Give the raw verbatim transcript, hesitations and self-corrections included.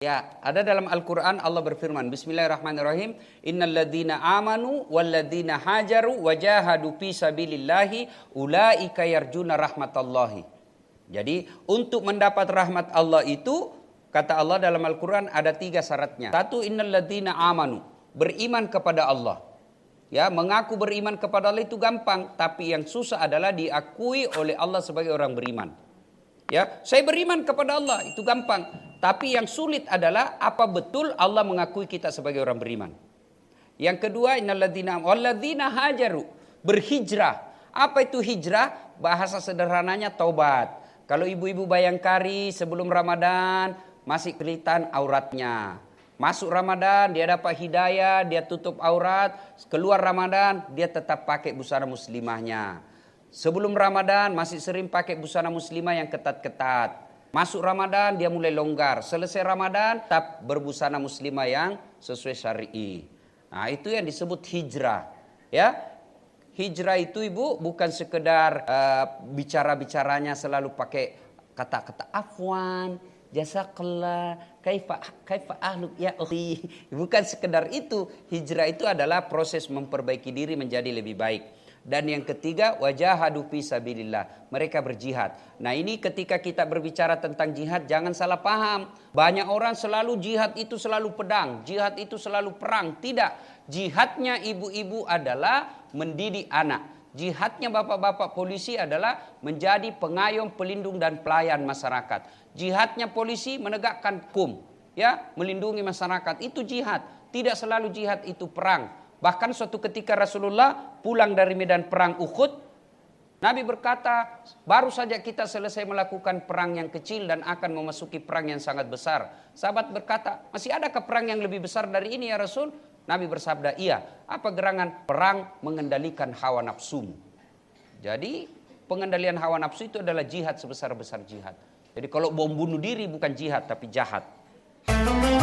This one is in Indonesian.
Ya, ada dalam Al-Quran Allah berfirman, Bismillahirrahmanirrahim, Innal ladzina amanu wal ladzina hajaru wajahadu fi sabilillahi ulaika yarjuna rahmatallahi. Jadi untuk mendapat rahmat Allah itu, kata Allah dalam Al-Quran ada tiga syaratnya. Satu, innal ladzina amanu, beriman kepada Allah. Ya, mengaku beriman kepada Allah itu gampang, tapi yang susah adalah diakui oleh Allah sebagai orang beriman. Ya, saya beriman kepada Allah itu gampang, tapi yang sulit adalah apa betul Allah mengakui kita sebagai orang beriman. Yang kedua, innalladzina walladzina hajaru, berhijrah. Apa itu hijrah? Bahasa sederhananya taubat. Kalau ibu-ibu Bayangkari sebelum Ramadan masih kelihatan auratnya. Masuk Ramadan dia dapat hidayah, dia tutup aurat. Keluar Ramadan dia tetap pakai busana muslimahnya. Sebelum Ramadan masih sering pakai busana muslimah yang ketat-ketat. Masuk Ramadan dia mulai longgar. Selesai Ramadan tetap berbusana muslimah yang sesuai syar'i. Nah, itu yang disebut hijrah. Ya, hijrah itu ibu bukan sekedar uh, bicara-bicaranya selalu pakai kata-kata afwan, jazakallah, kaifa kaifa ahluk ya akhi. Bukan sekedar itu. Hijrah itu adalah proses memperbaiki diri menjadi lebih baik. Dan yang ketiga, wajahadu fi sabilillah, mereka berjihad. Nah, ini ketika kita berbicara tentang jihad jangan salah paham. Banyak orang selalu jihad itu selalu pedang, jihad itu selalu perang. Tidak, jihadnya ibu-ibu adalah mendidik anak. Jihadnya bapak-bapak polisi adalah menjadi pengayom, pelindung dan pelayan masyarakat. Jihadnya polisi menegakkan hukum, ya, melindungi masyarakat. Itu jihad. Tidak selalu jihad itu perang. Bahkan suatu ketika Rasulullah pulang dari medan perang Uhud, Nabi berkata, baru saja kita selesai melakukan perang yang kecil dan akan memasuki perang yang sangat besar. Sahabat berkata, masih adakah perang yang lebih besar dari ini ya Rasul? Nabi bersabda, iya. Apa gerangan? Perang mengendalikan hawa nafsumu. Jadi pengendalian hawa nafsu itu adalah jihad sebesar-besar jihad. Jadi kalau bom bunuh diri bukan jihad tapi jahat.